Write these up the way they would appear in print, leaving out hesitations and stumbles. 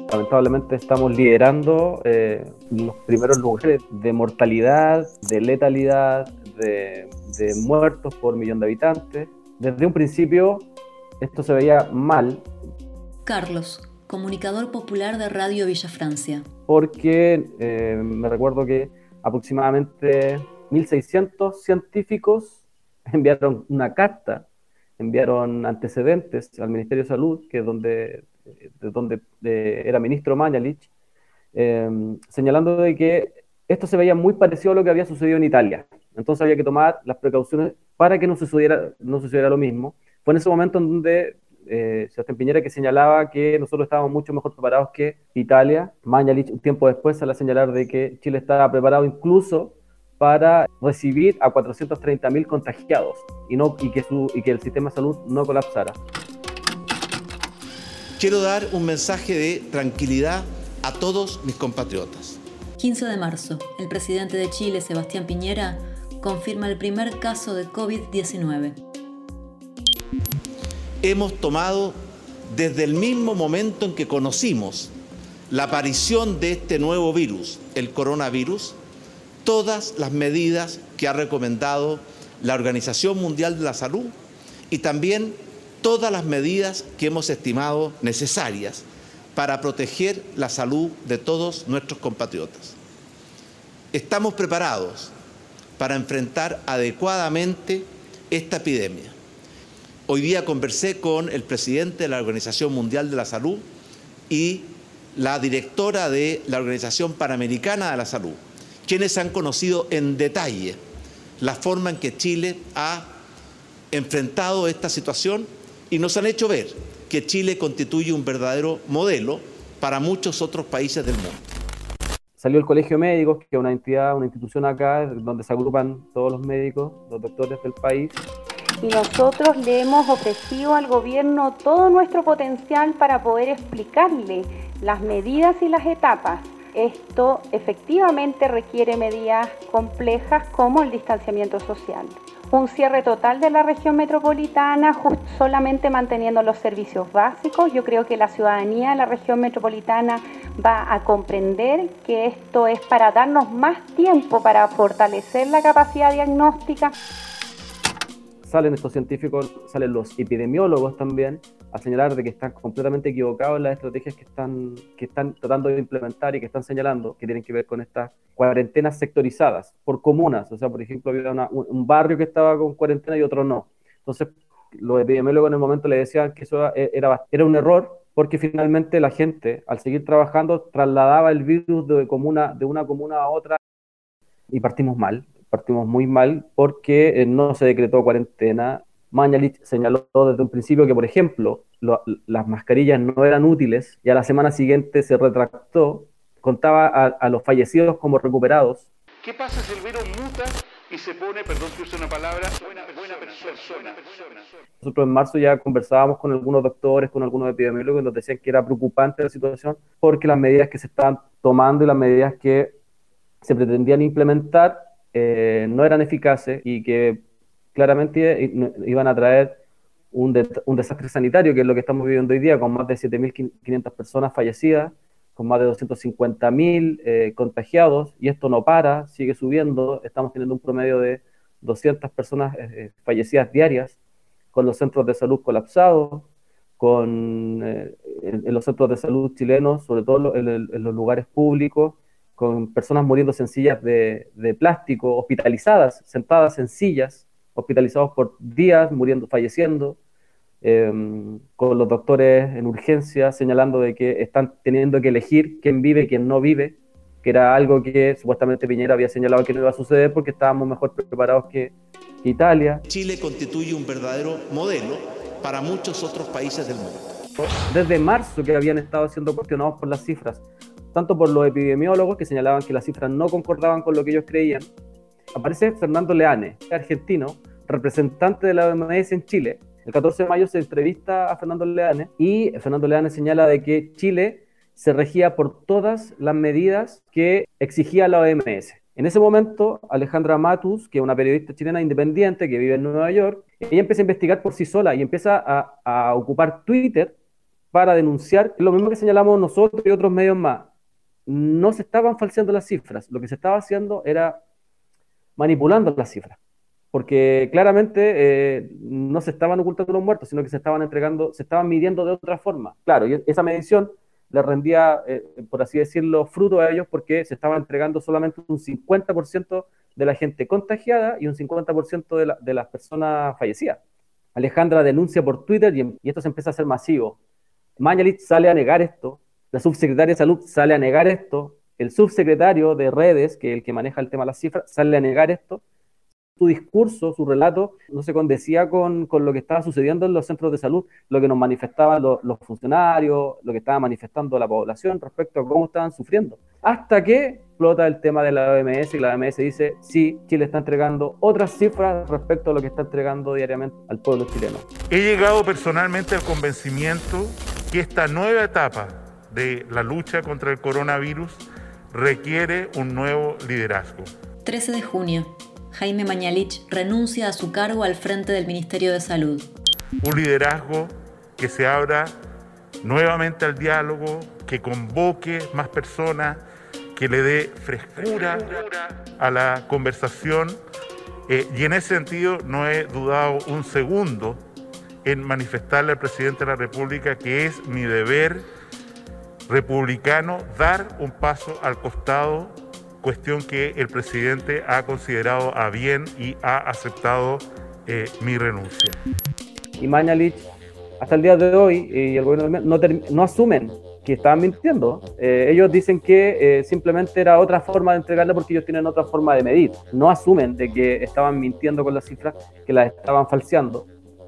Lamentablemente estamos liderando los primeros lugares de mortalidad, de letalidad, de muertos por millón de habitantes. Desde un principio esto se veía mal. Carlos, comunicador popular de Radio Villa Francia. Porque me recuerdo que aproximadamente 1.600 científicos enviaron una carta, enviaron antecedentes al Ministerio de Salud, que es de donde era ministro Mañalich, señalando de que esto se veía muy parecido a lo que había sucedido en Italia. Entonces había que tomar las precauciones para que no sucediera lo mismo. Fue en ese momento en donde Sebastián Piñera que señalaba que nosotros estábamos mucho mejor preparados que Italia. Mañalich un tiempo después sale a señalar de que Chile estaba preparado incluso para recibir a 430.000 contagiados y que el sistema de salud no colapsara. Quiero dar un mensaje de tranquilidad a todos mis compatriotas. 15 de marzo, el presidente de Chile, Sebastián Piñera, confirma el primer caso de COVID-19. Hemos tomado, desde el mismo momento en que conocimos la aparición de este nuevo virus, el coronavirus, todas las medidas que ha recomendado la Organización Mundial de la Salud y también todas las medidas que hemos estimado necesarias para proteger la salud de todos nuestros compatriotas. Estamos preparados para enfrentar adecuadamente esta epidemia. Hoy día conversé con el presidente de la Organización Mundial de la Salud y la directora de la Organización Panamericana de la Salud, quienes han conocido en detalle la forma en que Chile ha enfrentado esta situación y nos han hecho ver que Chile constituye un verdadero modelo para muchos otros países del mundo. Salió el Colegio de Médicos, que es una entidad, una institución acá, donde se agrupan todos los médicos, los doctores del país. Y nosotros le hemos ofrecido al gobierno todo nuestro potencial para poder explicarle las medidas y las etapas. Esto efectivamente requiere medidas complejas como el distanciamiento social. Un cierre total de la región metropolitana, solamente manteniendo los servicios básicos. Yo creo que la ciudadanía de la región metropolitana va a comprender que esto es para darnos más tiempo para fortalecer la capacidad diagnóstica. Salen estos científicos, salen los epidemiólogos también, a señalar de que están completamente equivocados en las estrategias que están tratando de implementar y que están señalando, que tienen que ver con estas cuarentenas sectorizadas, por comunas. O sea, por ejemplo, había un barrio que estaba con cuarentena y otro no. Entonces, los epidemiólogos en el momento le decían que eso era un error, porque finalmente la gente, al seguir trabajando, trasladaba el virus de una comuna a otra, y partimos muy mal, porque no se decretó cuarentena. Mañalich señaló desde un principio que, por ejemplo, las mascarillas no eran útiles y a la semana siguiente se retractó, contaba a los fallecidos como recuperados. ¿Qué pasa si el virus muta y se pone, perdón que use una palabra, buena persona? Nosotros en marzo ya conversábamos con algunos doctores, con algunos epidemiólogos, y nos decían que era preocupante la situación porque las medidas que se estaban tomando y las medidas que se pretendían implementar no eran eficaces y que claramente iban a traer un desastre sanitario, que es lo que estamos viviendo hoy día, con más de 7.500 personas fallecidas, con más de 250.000 contagiados, y esto no para, sigue subiendo. Estamos teniendo un promedio de 200 personas fallecidas diarias, con los centros de salud colapsados, en los centros de salud chilenos, sobre todo en los lugares públicos, con personas muriendo en sillas de plástico, hospitalizadas, sentadas en sillas, hospitalizados por días, falleciendo, con los doctores en urgencia señalando de que están teniendo que elegir quién vive y quién no vive, que era algo que supuestamente Piñera había señalado que no iba a suceder porque estábamos mejor preparados que Italia. Chile constituye un verdadero modelo para muchos otros países del mundo. Desde marzo que habían estado siendo cuestionados por las cifras, tanto por los epidemiólogos que señalaban que las cifras no concordaban con lo que ellos creían. Aparece Fernando Leane, argentino, representante de la OMS en Chile. El 14 de mayo se entrevista a Fernando Leane y Fernando Leane señala de que Chile se regía por todas las medidas que exigía la OMS. En ese momento, Alejandra Matus, que es una periodista chilena independiente que vive en Nueva York, ella empieza a investigar por sí sola y empieza a ocupar Twitter para denunciar, lo mismo que señalamos nosotros y otros medios más. No se estaban falseando las cifras, lo que se estaba haciendo era manipulando las cifras, porque claramente no se estaban ocultando los muertos, sino que se estaban entregando, se estaban midiendo de otra forma. Claro, y esa medición les rendía, por así decirlo, fruto a ellos porque se estaba entregando solamente un 50% de la gente contagiada y un 50% de las personas fallecidas. Alejandra denuncia por Twitter y esto se empieza a hacer masivo. Mañalich sale a negar esto, la subsecretaria de Salud sale a negar esto, el subsecretario de Redes, que es el que maneja el tema de las cifras, sale a negar esto. Su discurso, su relato, no se condecía con lo que estaba sucediendo en los centros de salud, lo que nos manifestaban los funcionarios, lo que estaba manifestando la población respecto a cómo estaban sufriendo. Hasta que explota el tema de la OMS y la OMS dice, sí, Chile está entregando otras cifras respecto a lo que está entregando diariamente al pueblo chileno. He llegado personalmente al convencimiento que esta nueva etapa de la lucha contra el coronavirus requiere un nuevo liderazgo. 13 de junio. Jaime Mañalich renuncia a su cargo al frente del Ministerio de Salud. Un liderazgo que se abra nuevamente al diálogo, que convoque más personas, que le dé frescura a la conversación. Y en ese sentido no he dudado un segundo en manifestarle al presidente de la República que es mi deber republicano dar un paso al costado, cuestión que el presidente ha considerado a bien y ha aceptado mi renuncia. Y Mañalich, hasta el día de hoy, y el gobierno no asumen que estaban mintiendo. Ellos dicen que simplemente era otra forma de entregarla porque ellos tienen otra forma de medir. No asumen de que estaban mintiendo con las cifras, que las estaban falseando.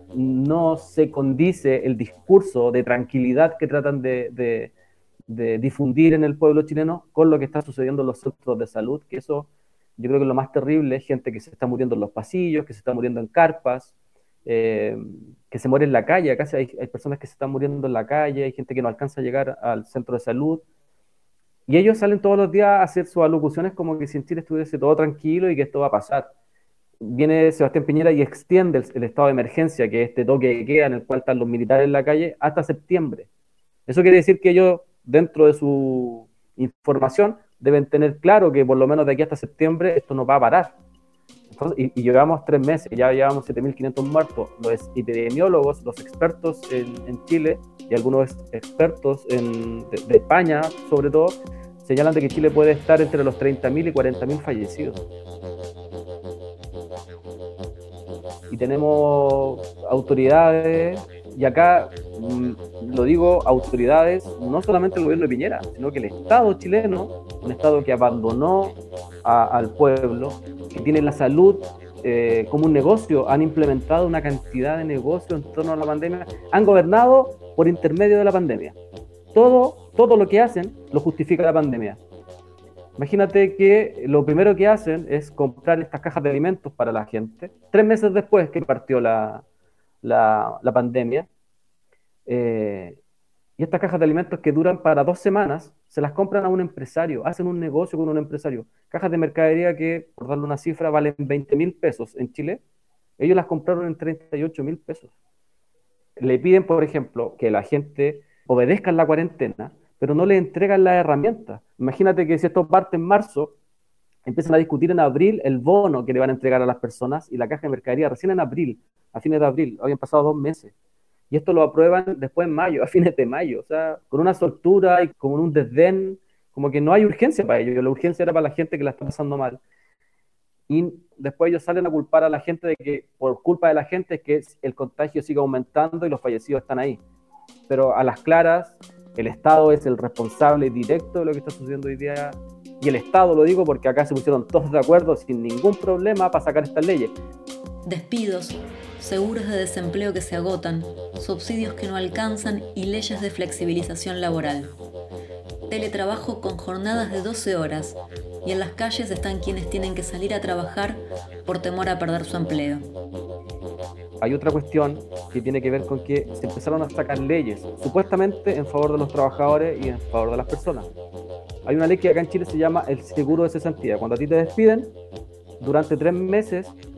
No se condice el discurso de tranquilidad que tratan de difundir en el pueblo chileno con lo que está sucediendo en los centros de salud, que eso yo creo que es lo más terrible, gente que se está muriendo en los pasillos, que se está muriendo en carpas, que se muere en la calle, acá hay personas que se están muriendo en la calle, hay gente que no alcanza a llegar al centro de salud, y ellos salen todos los días a hacer sus alocuciones como que si en Chile estuviese todo tranquilo y que esto va a pasar. Viene Sebastián Piñera y extiende el estado de emergencia, que es este toque de queda en el cual están los militares en la calle, hasta septiembre. Eso quiere decir que ellos, dentro de su información, deben tener claro que por lo menos de aquí hasta septiembre esto no va a parar. Entonces, y llevamos 3 meses, ya llevamos 7.500 muertos. Los epidemiólogos, los expertos en Chile y algunos expertos de España, sobre todo, señalan de que Chile puede estar entre los 30.000 y 40.000 fallecidos. Y tenemos autoridades, y acá lo digo, autoridades, no solamente el gobierno de Piñera, sino que el Estado chileno, un Estado que abandonó al pueblo, que tiene la salud como un negocio, han implementado una cantidad de negocios en torno a la pandemia, han gobernado por intermedio de la pandemia. Todo lo que hacen lo justifica la pandemia. Imagínate que lo primero que hacen es comprar estas cajas de alimentos para la gente, 3 meses después que partió la pandemia, y estas cajas de alimentos que duran para 2 semanas, se las compran a un empresario, hacen un negocio con un empresario. Cajas de mercadería que, por darle una cifra, valen 20.000 pesos en Chile, ellos las compraron en 38.000 pesos. Le piden, por ejemplo, que la gente obedezca la cuarentena, pero no le entregan las herramientas. Imagínate que si esto parte en marzo, empiezan a discutir en abril el bono que le van a entregar a las personas y la caja de mercadería recién en abril, a fines de abril, habían pasado 2 meses. Y esto lo aprueban después en mayo, a fines de mayo, o sea, con una soltura y con un desdén, como que no hay urgencia para ello, la urgencia era para la gente que la está pasando mal. Y después ellos salen a culpar a la gente de que, por culpa de la gente, es que el contagio sigue aumentando y los fallecidos están ahí. Pero a las claras, el Estado es el responsable directo de lo que está sucediendo hoy día, y el Estado, lo digo porque acá se pusieron todos de acuerdo sin ningún problema para sacar estas leyes. Despidos, seguros de desempleo que se agotan, subsidios que no alcanzan y leyes de flexibilización laboral. Teletrabajo con jornadas de 12 horas, y en las calles están quienes tienen que salir a trabajar por temor a perder su empleo. Hay otra cuestión que tiene que ver con que se empezaron a sacar leyes, supuestamente en favor de los trabajadores y en favor de las personas. Hay una ley que acá en Chile se llama el seguro de cesantía. Cuando a ti te despiden, durante 3 meses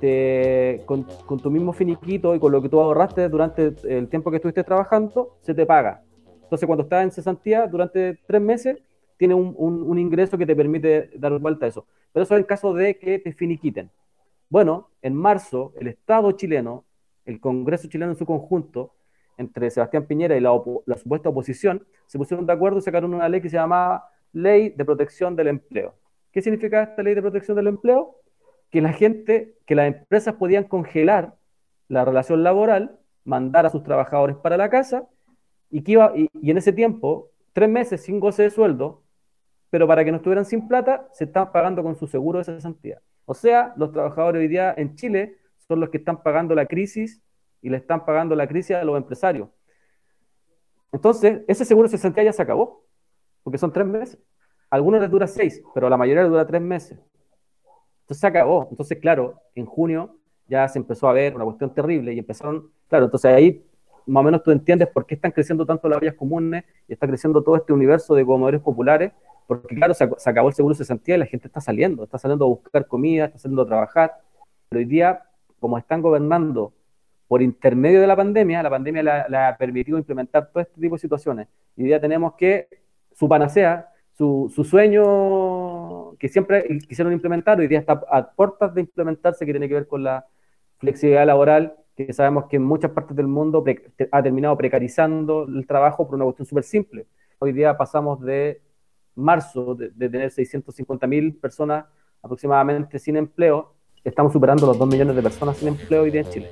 con tu mismo finiquito y con lo que tú ahorraste durante el tiempo que estuviste trabajando, se te paga. Entonces, cuando estás en cesantía durante 3 meses, tienes un ingreso que te permite dar vuelta a eso. Pero eso es en caso de que te finiquiten. Bueno, en marzo, el Estado chileno, el Congreso chileno en su conjunto, entre Sebastián Piñera y la supuesta oposición, se pusieron de acuerdo y sacaron una ley que se llamaba Ley de Protección del Empleo. ¿Qué significa esta Ley de Protección del Empleo? Que las empresas podían congelar la relación laboral, mandar a sus trabajadores para la casa, y en ese tiempo, 3 meses sin goce de sueldo, pero para que no estuvieran sin plata, se están pagando con su seguro de cesantía. O sea, los trabajadores hoy día en Chile son los que están pagando la crisis y le están pagando la crisis a los empresarios. Entonces, ese seguro de cesantía ya se acabó, porque son 3 meses. A algunos les dura 6, pero a la mayoría les dura 3 meses. Entonces se acabó. Entonces, claro, en junio ya se empezó a ver una cuestión terrible y empezaron, claro, entonces ahí más o menos tú entiendes por qué están creciendo tanto las ollas comunes y está creciendo todo este universo de comedores populares, porque claro, se acabó el seguro de cesantía y la gente está saliendo a buscar comida, está saliendo a trabajar, pero hoy día, como están gobernando por intermedio de la pandemia le ha permitido implementar todo este tipo de situaciones, y hoy día tenemos que su panacea, su sueño que siempre quisieron implementar, hoy día está a puertas de implementarse, que tiene que ver con la flexibilidad laboral, que sabemos que en muchas partes del mundo ha terminado precarizando el trabajo por una cuestión súper simple. Hoy día pasamos de marzo de tener 650.000 personas aproximadamente sin empleo, estamos superando los 2 millones de personas sin empleo hoy día en Chile.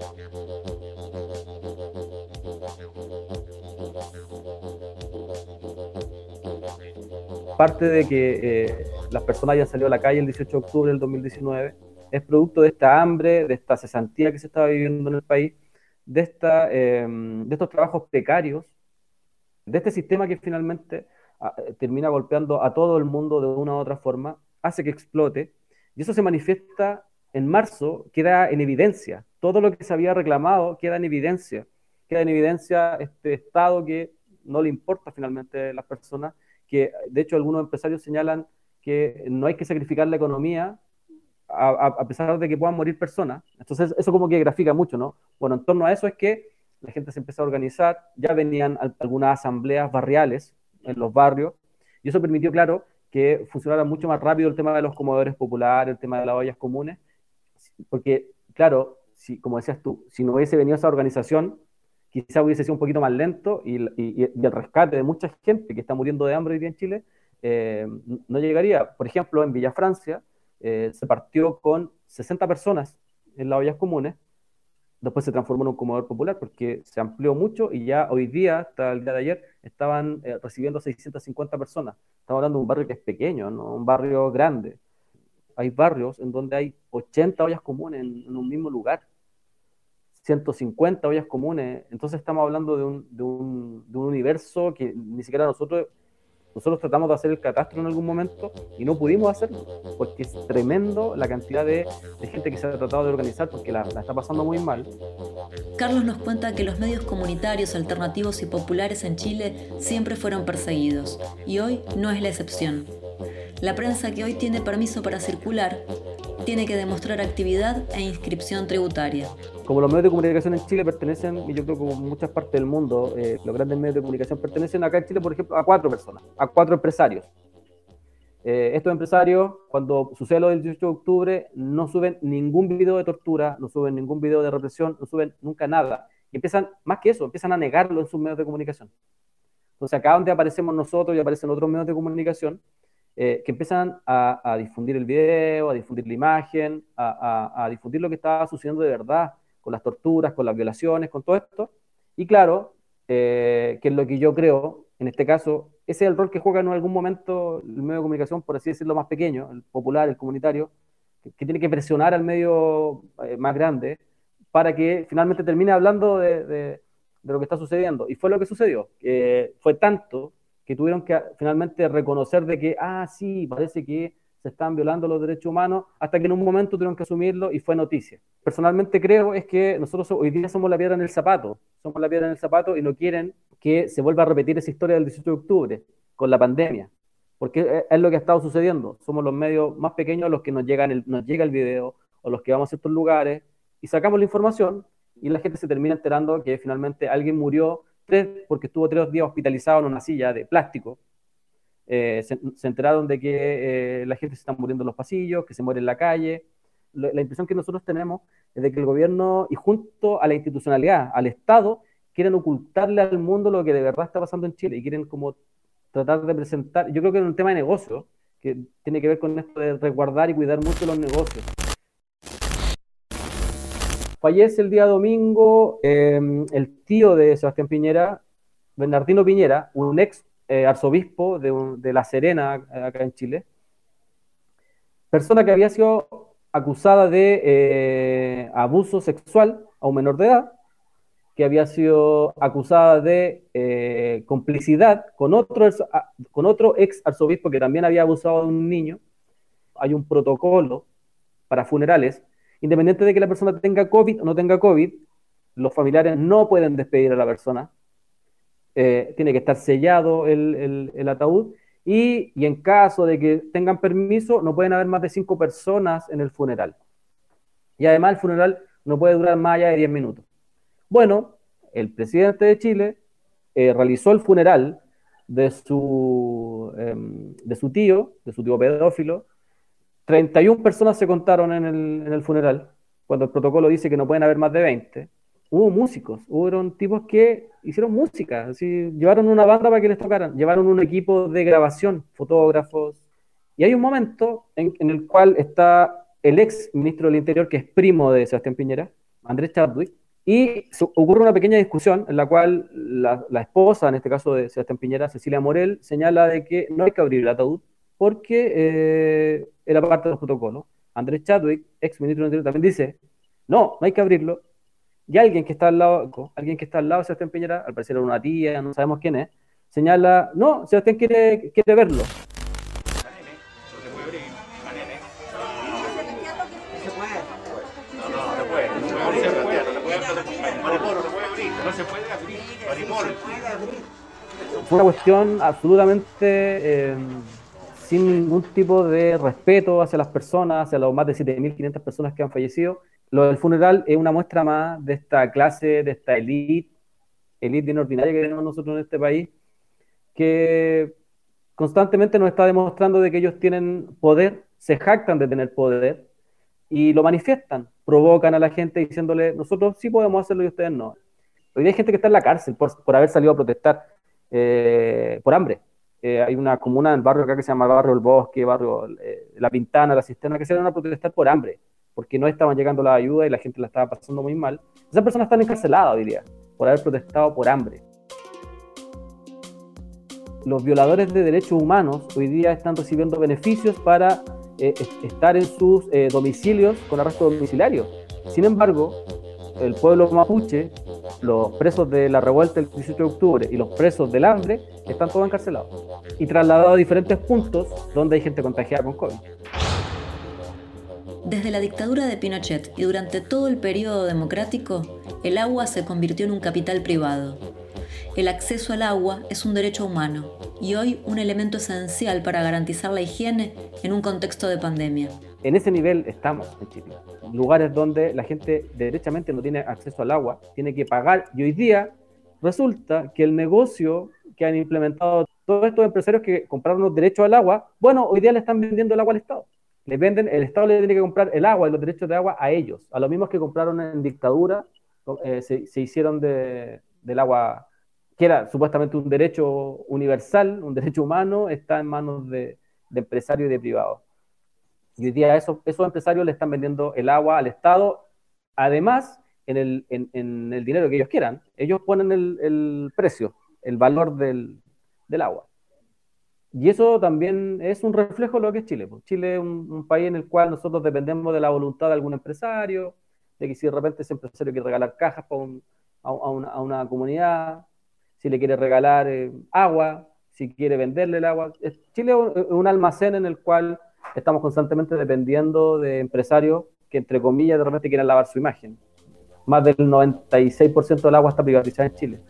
Parte de que las personas hayan salido a la calle el 18 de octubre del 2019 es producto de esta hambre, de esta cesantía que se estaba viviendo en el país, de estos trabajos precarios, de este sistema que finalmente termina golpeando a todo el mundo de una u otra forma, hace que explote, y eso se manifiesta en marzo, queda en evidencia. Todo lo que se había reclamado queda en evidencia este Estado que no le importa finalmente a las personas, que de hecho algunos empresarios señalan que no hay que sacrificar la economía a pesar de que puedan morir personas. Entonces eso como que grafica mucho, ¿no? Bueno, en torno a eso es que la gente se empezó a organizar, ya venían algunas asambleas barriales en los barrios, y eso permitió, claro, que funcionara mucho más rápido el tema de los comedores populares, el tema de las ollas comunes, porque, claro, como decías tú, si no hubiese venido esa organización, quizá hubiese sido un poquito más lento, y el rescate de mucha gente que está muriendo de hambre hoy día en Chile no llegaría. Por ejemplo, en Villa Francia se partió con 60 personas en las ollas comunes, después se transformó en un comedor popular porque se amplió mucho y ya hoy día, hasta el día de ayer, estaban recibiendo 650 personas. Estamos hablando de un barrio que es pequeño, no un barrio grande. Hay barrios en donde hay 80 ollas comunes en un mismo lugar, 150 ollas comunes. Entonces estamos hablando de un universo que ni siquiera nosotros tratamos de hacer el catastro en algún momento y no pudimos hacerlo, porque es tremendo la cantidad de gente que se ha tratado de organizar, porque la está pasando muy mal. Carlos nos cuenta que los medios comunitarios, alternativos y populares en Chile siempre fueron perseguidos, y hoy no es la excepción. La prensa que hoy tiene permiso para circular tiene que demostrar actividad e inscripción tributaria. Como los medios de comunicación en Chile pertenecen, y yo creo que en muchas partes del mundo, los grandes medios de comunicación pertenecen acá en Chile, por ejemplo, a 4 personas, a 4 empresarios. Estos empresarios, cuando sucede lo del 18 de octubre, no suben ningún video de tortura, no suben ningún video de represión, no suben nunca nada. Y empiezan, más que eso, empiezan a negarlo en sus medios de comunicación. Entonces acá donde aparecemos nosotros y aparecen otros medios de comunicación, que empiezan a difundir el video, a difundir la imagen, a difundir lo que estaba sucediendo de verdad, con las torturas, con las violaciones, con todo esto. Y claro, que es lo que yo creo, en este caso, ese es el rol que juega en algún momento el medio de comunicación, por así decirlo, más pequeño, el popular, el comunitario, que tiene que presionar al medio más grande para que finalmente termine hablando de lo que está sucediendo. Y fue lo que sucedió. Fue tanto que tuvieron que finalmente reconocer de que, sí, parece que se están violando los derechos humanos, hasta que en un momento tuvieron que asumirlo y fue noticia. Personalmente creo es que nosotros hoy día somos la piedra en el zapato, y no quieren que se vuelva a repetir esa historia del 18 de octubre con la pandemia, porque es lo que ha estado sucediendo. Somos los medios más pequeños los que nos llega el video, o los que vamos a ciertos lugares, y sacamos la información, y la gente se termina enterando que finalmente alguien murió porque estuvo 3 días hospitalizado en una silla de plástico. Se enteraron de que la gente se está muriendo en los pasillos, que se muere en la calle. La impresión que nosotros tenemos es de que el gobierno, y junto a la institucionalidad, al Estado, quieren ocultarle al mundo lo que de verdad está pasando en Chile, y quieren como tratar de presentar, yo creo que es un tema de negocio, que tiene que ver con esto de resguardar y cuidar mucho los negocios. Fallece el día domingo el tío de Sebastián Piñera, Bernardino Piñera, un ex arzobispo de La Serena, acá en Chile, persona que había sido acusada de abuso sexual a un menor de edad, que había sido acusada de complicidad con otro ex arzobispo que también había abusado de un niño. Hay un protocolo para funerales, independiente de que la persona tenga COVID o no tenga COVID, los familiares no pueden despedir a la persona, tiene que estar sellado el ataúd, y en caso de que tengan permiso, no pueden haber más de 5 personas en el funeral. Y además el funeral no puede durar más allá de 10 minutos. Bueno, el presidente de Chile realizó el funeral de su tío pedófilo. 31 personas se contaron en el funeral, cuando el protocolo dice que no pueden haber más de 20. Hubo músicos, hubo tipos que hicieron música, así, llevaron una banda para que les tocaran, llevaron un equipo de grabación, fotógrafos, y hay un momento en el cual está el ex ministro del Interior, que es primo de Sebastián Piñera, Andrés Chadwick, y ocurre una pequeña discusión en la cual la esposa, en este caso de Sebastián Piñera, Cecilia Morel, señala de que no hay que abrir el ataúd porque era parte de los protocolos. Andrés Chadwick, ex ministro del Interior, también dice, no hay que abrirlo. Y alguien que está al lado de Sebastián Piñera, al parecer era una tía, no sabemos quién es, señala, no, Sebastián quiere verlo. Fue una cuestión absolutamente sin ningún tipo de respeto hacia las personas, hacia los más de 7.500 personas que han fallecido. Lo del funeral es una muestra más de esta clase, de esta élite bien ordinaria que tenemos nosotros en este país, que constantemente nos está demostrando de que ellos tienen poder, se jactan de tener poder, y lo manifiestan, provocan a la gente diciéndole, nosotros sí podemos hacerlo y ustedes no. Hoy hay gente que está en la cárcel por haber salido a protestar por hambre. Hay una comuna en el barrio acá que se llama Barrio El Bosque, Barrio La Pintana, La Cisterna, que se van a protestar por hambre, porque no estaban llegando las ayudas y la gente la estaba pasando muy mal. Esas personas están encarceladas hoy día por haber protestado por hambre. Los violadores de derechos humanos hoy día están recibiendo beneficios para estar en sus domicilios con arresto domiciliario. Sin embargo, el pueblo mapuche, los presos de la revuelta del 18 de octubre y los presos del hambre están todos encarcelados y trasladados a diferentes puntos donde hay gente contagiada con COVID. Desde la dictadura de Pinochet y durante todo el periodo democrático, el agua se convirtió en un capital privado. El acceso al agua es un derecho humano y hoy un elemento esencial para garantizar la higiene en un contexto de pandemia. En ese nivel estamos en Chile. Lugares donde la gente derechamente no tiene acceso al agua, tiene que pagar, y hoy día resulta que el negocio que han implementado todos estos empresarios que compraron los derechos al agua, bueno, hoy día le están vendiendo el agua al Estado. El Estado le tiene que comprar el agua y los derechos de agua a ellos, a los mismos que compraron en dictadura, se hicieron del agua, que era supuestamente un derecho universal, un derecho humano, está en manos de empresarios y de privados. Y hoy día esos empresarios le están vendiendo el agua al Estado, además en el dinero que ellos quieran. Ellos ponen el precio, el valor del agua. Y eso también es un reflejo de lo que es Chile. Chile es un país en el cual nosotros dependemos de la voluntad de algún empresario, de que si de repente ese empresario quiere regalar cajas a una comunidad, si le quiere regalar agua, si quiere venderle el agua. Chile es un almacén en el cual estamos constantemente dependiendo de empresarios que, entre comillas, de repente quieren lavar su imagen. Más del 96% del agua está privatizada en Chile.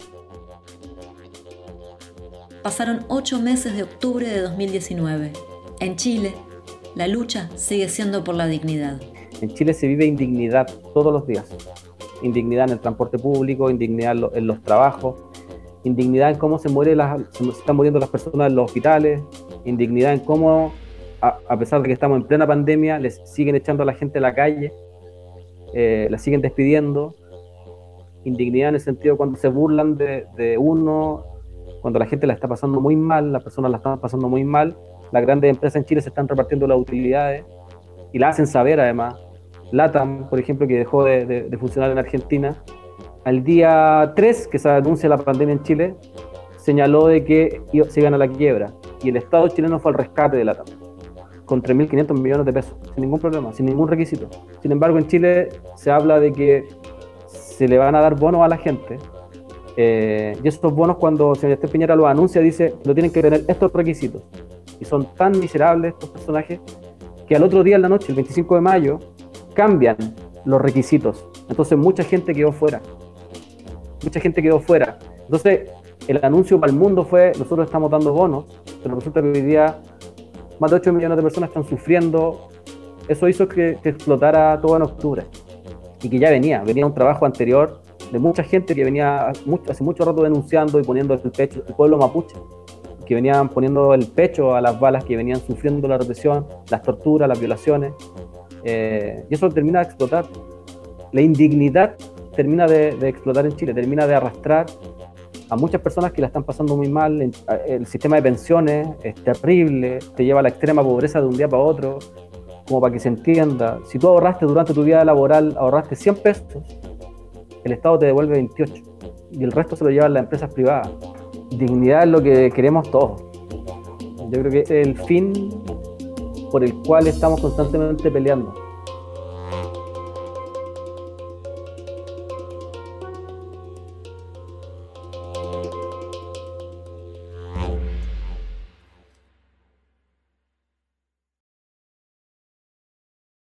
Pasaron 8 meses de octubre de 2019. En Chile, la lucha sigue siendo por la dignidad. En Chile se vive indignidad todos los días. Indignidad en el transporte público, indignidad en los trabajos, indignidad en cómo se están muriendo las personas en los hospitales, indignidad en cómo, a pesar de que estamos en plena pandemia, les siguen echando a la gente a la calle, la siguen despidiendo. Indignidad en el sentido cuando se burlan de uno, cuando la gente la está pasando muy mal, las personas la están pasando muy mal, las grandes empresas en Chile se están repartiendo las utilidades y la hacen saber además. LATAM, por ejemplo, que dejó de funcionar en Argentina, al día 3 que se anuncia la pandemia en Chile, señaló de que se iban a la quiebra, y el Estado chileno fue al rescate de LATAM, con 3.500 millones de pesos, sin ningún problema, sin ningún requisito. Sin embargo, en Chile se habla de que se le van a dar bonos a la gente, y esos bonos, cuando el señor Esteban Piñera los anuncia, dice que no tienen que tener estos requisitos, y son tan miserables estos personajes, que al otro día en la noche, el 25 de mayo, cambian los requisitos. Entonces mucha gente quedó fuera. Entonces el anuncio para el mundo fue: nosotros estamos dando bonos, pero resulta que hoy día más de 8 millones de personas están sufriendo. Eso hizo que explotara todo en octubre, y que ya venía un trabajo anterior de mucha gente que venía hace mucho rato denunciando y poniendo el pecho, el pueblo mapuche, que venían poniendo el pecho a las balas, que venían sufriendo la represión, las torturas, las violaciones. Y eso termina de explotar. La indignidad termina de explotar en Chile, termina de arrastrar a muchas personas que la están pasando muy mal. El sistema de pensiones es terrible, te lleva a la extrema pobreza de un día para otro. Como para que se entienda, si tú ahorraste durante tu vida laboral, ahorraste 100 pesos, el Estado te devuelve 28, y el resto se lo llevan las empresas privadas. Dignidad es lo que queremos todos. Yo creo que ese es el fin por el cual estamos constantemente peleando.